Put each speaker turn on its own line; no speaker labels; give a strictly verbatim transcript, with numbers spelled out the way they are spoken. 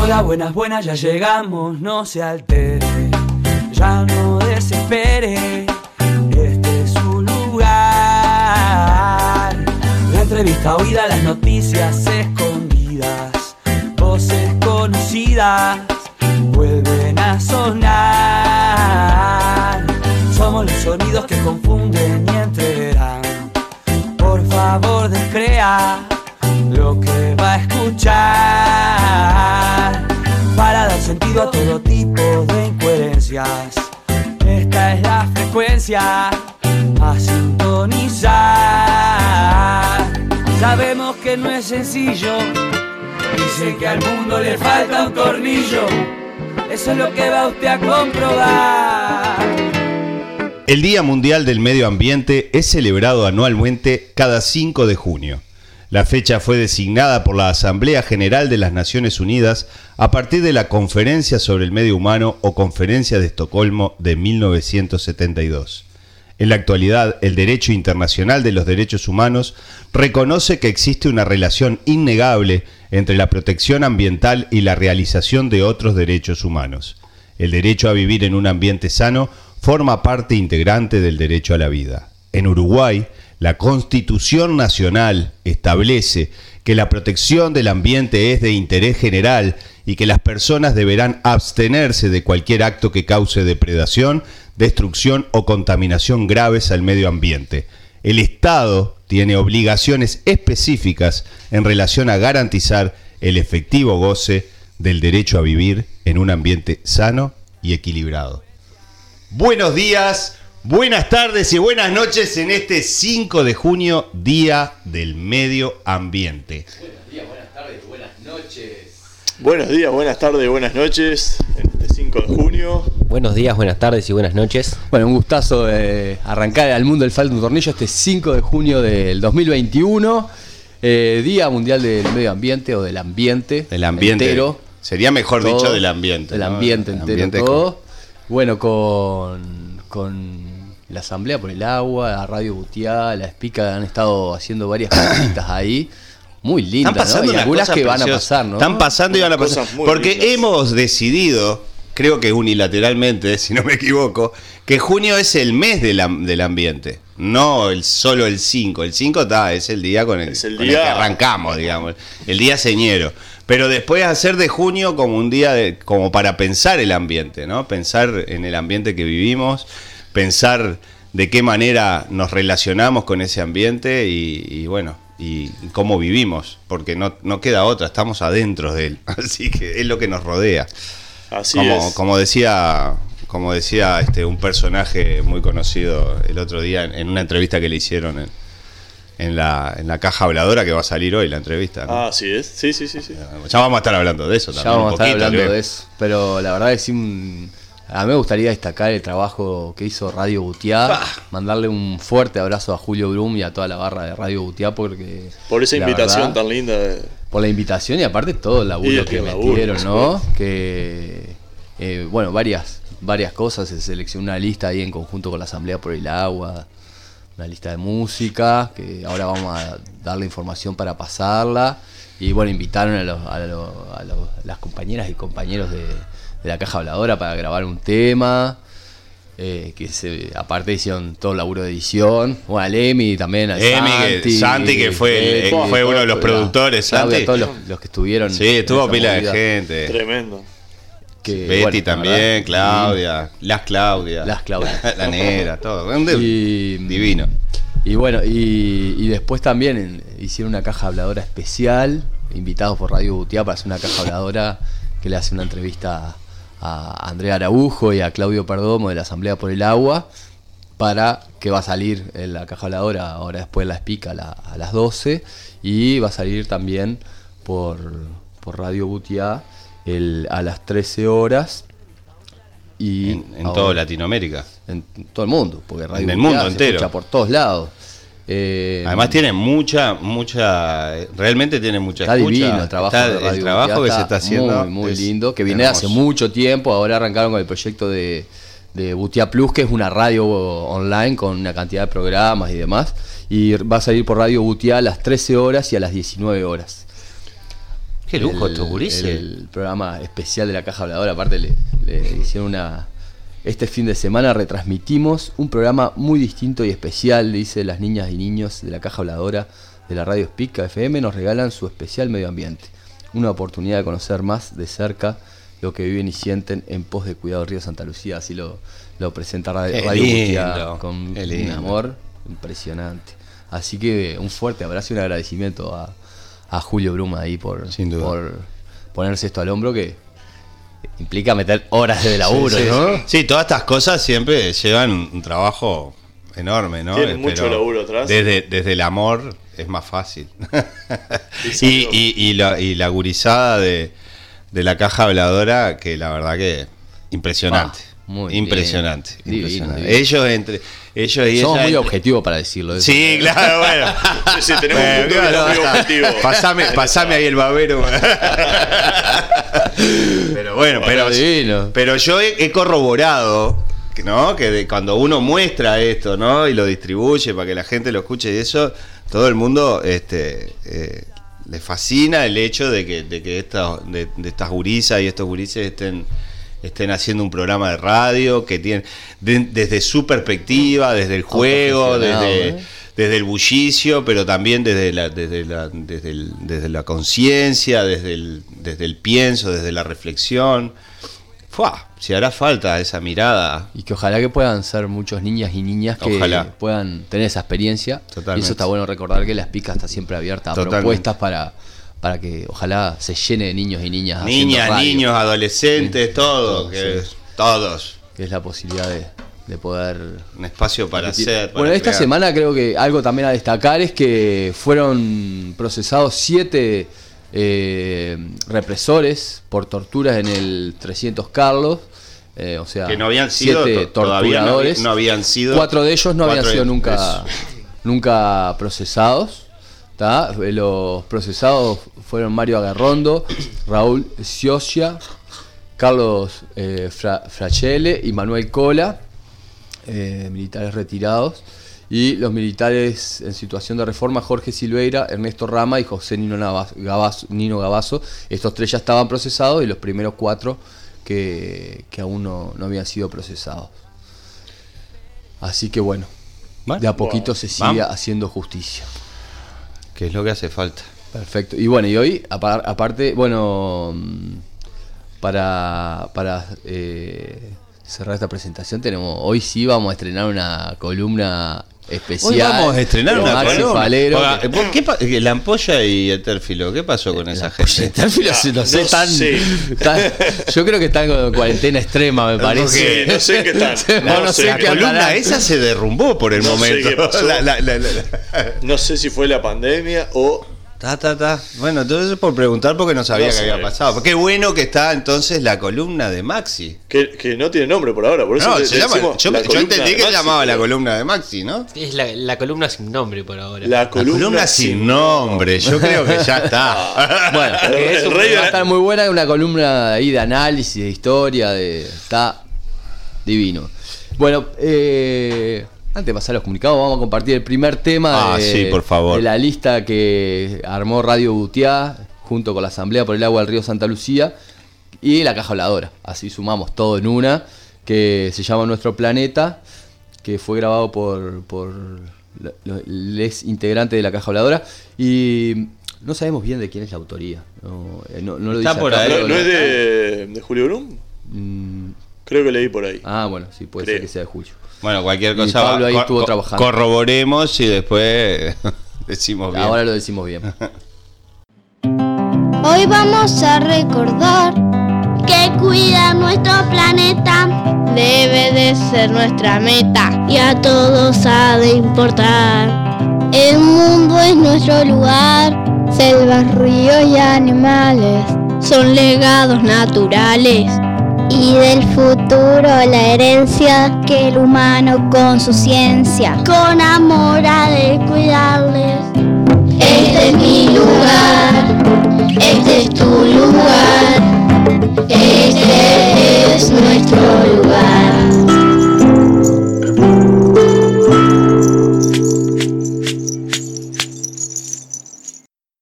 Hola, buenas, buenas, ya llegamos, no se altere, ya no desespere, este es su lugar. La entrevista oída, las noticias escondidas, voces conocidas vuelven a sonar. Somos los sonidos que confunden y entreverán. Por favor, descrea lo que va a escuchar, para dar sentido a todo tipo de incoherencias. Esta es la frecuencia a sintonizar. Sabemos que no es sencillo, dice que al mundo le falta un tornillo. Eso es lo que va usted a comprobar.
El Día Mundial del Medio Ambiente es celebrado anualmente cada cinco de junio. La fecha fue designada por la Asamblea General de las Naciones Unidas a partir de la Conferencia sobre el Medio Humano o Conferencia de Estocolmo de mil novecientos setenta y dos. En la actualidad, el derecho internacional de los derechos humanos reconoce que existe una relación innegable entre la protección ambiental y la realización de otros derechos humanos. El derecho a vivir en un ambiente sano forma parte integrante del derecho a la vida. En Uruguay, la Constitución Nacional establece que la protección del ambiente es de interés general y que las personas deberán abstenerse de cualquier acto que cause depredación, destrucción o contaminación graves al medio ambiente. El Estado tiene obligaciones específicas en relación a garantizar el efectivo goce del derecho a vivir en un ambiente sano y equilibrado. Buenos días, buenas tardes y buenas noches en este cinco de junio, Día del Medio Ambiente.
Buenos días, buenas tardes, buenas noches.
Buenos días, buenas tardes, buenas noches en este cinco de junio.
Buenos días, buenas tardes y buenas noches.
Bueno, un gustazo de arrancar al mundo del falta un tornillo este cinco de junio del dos mil veintiuno, eh, Día Mundial del Medio Ambiente o del ambiente.
Del ambiente.
Entero.
Sería mejor
Todo,
dicho del ambiente.
Del
¿no?
ambiente
El
entero,
ambiente
todo.
con...
Bueno, con, con la Asamblea por el Agua, la Radio Butiá, la Espica han estado haciendo varias cositas ahí. Muy lindas,
Están pasando
¿no? Y
unas
algunas
cosas
que van a
preciosas.
pasar, ¿no?
Están pasando y van a
Unas
pasar.
cosas muy
Porque
lindas.
hemos decidido, creo que unilateralmente, si no me equivoco, que junio es el mes del, am- del ambiente. No el, solo el cinco. El cinco está, es el día con el,
Es el
con
día-
el que arrancamos, digamos. El día señero. Pero después hacer de junio como un día de, como para pensar el ambiente, ¿no? Pensar en el ambiente que vivimos, pensar de qué manera nos relacionamos con ese ambiente y, y bueno, y cómo vivimos, porque no, no queda otra, estamos adentro de él, así que es lo que nos rodea.
Así
Como,
es.
como decía, como decía este un personaje muy conocido el otro día en, en una entrevista que le hicieron en, en la en la caja habladora, que va a salir hoy la entrevista, ¿no?
Ah, así es. Sí, sí, sí, sí.
Ya vamos a estar hablando de eso
Ya
también.
vamos a
un
estar
poquito,
hablando
Leo.
de eso. Pero la verdad es que sí, un- a mí me gustaría destacar el trabajo que hizo Radio Butiá.
Ah.
Mandarle un fuerte abrazo a Julio Brum y a toda la barra de Radio Butiá porque
Por esa
la
invitación
verdad,
tan linda. De...
por la invitación y aparte todo el laburo
Y el
que
laburo,
metieron,
por
¿no?
supuesto.
Que eh, bueno, varias varias cosas, se seleccionó una lista ahí en conjunto con la Asamblea por el Agua, una lista de música, que ahora vamos a darle información para pasarla. Y bueno, invitaron a, los, a, los, a los, las compañeras y compañeros de, de la Caja Habladora para grabar un tema. Eh, que se, aparte hicieron todo el laburo de edición. Bueno, al Emi también, al
Emi, que-
Santi.
Santi, que fue el-
Emi,
fue uno de los
la-
productores,
Claudia,
Santi.
todos los, los que estuvieron.
Sí,
en
estuvo
esa
pila de
movida.
gente.
Tremendo.
Que,
Betty
bueno, la
también,
verdad,
Claudia, las Claudia.
Las Claudia.
La negra, todo. Un de-
Y-
divino.
Y bueno, y, y después también en- hicieron una caja habladora especial, invitados por Radio Butiá para hacer una caja habladora que le hace una entrevista a Andrea Araujo y a Claudio Perdomo de la Asamblea por el Agua, para que va a salir en la caja habladora ahora después la Espica a, la- a las doce, y va a salir también por, por Radio Butiá el, a las trece horas. Y
En, en
ahora-
toda Latinoamérica.
en todo el mundo, porque Radio
En el
Butiá
mundo
se
entero.
escucha por todos lados. Eh,
Además tiene mucha, mucha, realmente tiene mucha
está
escucha.
divino el trabajo,
Está-
de Radio
el trabajo
Butiá
que se está haciendo
muy, muy
es
lindo, que viene
hermoso.
hace mucho tiempo. Ahora arrancaron con el proyecto de, de Butiá Plus, que es una radio online con una cantidad de programas y demás, y va a salir por Radio Butiá a las trece horas y a las diecinueve horas.
Qué lujo
el,
estos gurises.
El programa especial de la Caja Habladora. Aparte le, le hicieron una... Este fin de semana retransmitimos un programa muy distinto y especial, dice las niñas y niños de la Caja Habladora de la radio Spica F M, nos regalan su especial medio ambiente. Una oportunidad de conocer más de cerca lo que viven y sienten en pos de cuidado del río Santa Lucía. Así lo, lo presenta Radio, Radio Butia con un amor impresionante. Así que un fuerte abrazo y un agradecimiento a, a Julio Bruma ahí por, por ponerse esto al hombro, que implica meter horas de laburo,
sí, sí,
¿no?
Sí. sí, todas estas cosas siempre llevan un trabajo enorme, ¿no?
Tienen mucho laburo atrás.
Desde, desde el amor es más fácil. y, y, y, la, y la gurizada de, de la Caja Habladora, que la verdad que impresionante. Ah, muy impresionante. Bien. impresionante. Divino, divino. Ellos entre ellos y
somos
ella,
muy objetivos para decirlo. Eso.
Sí, claro, bueno.
sí, sí, tenemos bueno, un punto claro, muy objetivo.
Pasame, pasame ahí el babero. Pero bueno, pero, pero yo he, he corroborado, ¿no? Que de, cuando uno muestra esto, ¿no? Y lo distribuye para que la gente lo escuche y eso, todo el mundo este, eh, le fascina el hecho de que, de que esta, de, de estas gurisas y estos gurises estén, estén haciendo un programa de radio que tienen de, desde su perspectiva, desde el juego, desde... ¿eh? Desde el bullicio, pero también desde la, desde la, desde el, desde la conciencia, desde el, desde el pienso, desde la reflexión. ¡Fua! Si hará falta esa mirada.
Y que ojalá que puedan ser muchos niñas y niñas que ojalá. puedan tener esa experiencia. Totalmente. Y eso está bueno recordar, que la Spica está siempre abierta a Totalmente. propuestas para, para que ojalá se llene de niños y niñas.
Niñas, niños, adolescentes, sí. todo, que, sí. todos.
Que es la posibilidad de... de poder...
Un espacio para repetir. hacer... Para
bueno, esta
crear.
semana creo que algo también a destacar es que fueron procesados siete eh, represores por torturas en el trescientos Carlos, eh, o sea,
que no habían sido,
siete torturadores.
No, no habían sido...
Cuatro de ellos no habían sido nunca, nunca procesados. ¿tá? Los procesados fueron Mario Agarrondo, Raúl Scioscia, Carlos eh, Fra, Frachele y Manuel Cola. Eh, militares retirados, y los militares en situación de reforma, Jorge Silveira, Ernesto Rama y José Nino Gabazo, Nino Gabazo. Estos tres ya estaban procesados y los primeros cuatro que, que aún no, no habían sido procesados. Así que bueno, ¿Vale? de a poquito wow. se sigue ¿Vamos? haciendo justicia.
Que es lo que hace falta.
Perfecto. Y bueno, y hoy, aparte, bueno, para... para eh, cerrar esta presentación, tenemos hoy sí vamos a estrenar una columna especial.
Hoy vamos a estrenar una columna.
Falero,
que... ¿Por qué pa- la Ampolla y Etérfilo? ¿Qué pasó con la esa gente?
Etérfilo ah, no sé,
no
tan,
sé.
tan, yo creo que están con cuarentena extrema, me parece.
No sé qué tal.
No, no, no sé
la
qué
columna
andará.
esa se derrumbó por el
no
momento.
Sé qué pasó.
La, la, la, la, la.
No sé si fue la pandemia o...
Ta, ta, ta. Bueno, entonces es por preguntar porque no sabía no qué había pasado. Qué bueno que está entonces la columna de Maxi.
Que, que no tiene nombre por ahora, por eso
no,
le,
se
le
llama, yo, yo entendí que se llamaba
pero...
la columna de Maxi, ¿no?
Es la, la columna sin nombre por ahora.
La columna,
la columna sin, sin nombre, yo creo que ya está.
Bueno, es un, va a estar muy buena, una columna ahí de análisis, de historia, de está divino. Bueno, eh... antes de pasar a los comunicados, vamos a compartir el primer tema
ah,
de,
sí, por favor.
de la lista que armó Radio Butia junto con la Asamblea por el Agua del Río Santa Lucía y la Caja Habladora. Así sumamos todo en una, que se llama Nuestro Planeta, que fue grabado por, por los integrantes de la Caja Habladora. Y no sabemos bien de quién es la autoría. No, no, no lo
Está
dice
por
acá,
ahí.
¿No, ¿No es de, de Julio Brum?
Mm,
Creo que leí por ahí.
Ah, bueno, sí, puede
Creo.
ser que sea de Julio.
Bueno, cualquier
Y
cosa
Pablo ahí
co-
estuvo
co-
trabajando.
corroboremos y después decimos bien.
Ahora lo decimos bien.
Hoy vamos a recordar que cuidar nuestro planeta debe de ser nuestra meta y a todos ha de importar. El mundo es nuestro lugar, selvas, ríos y animales son legados naturales. Y del futuro la herencia que el humano con su ciencia, con amor ha de cuidarles. Este es mi lugar.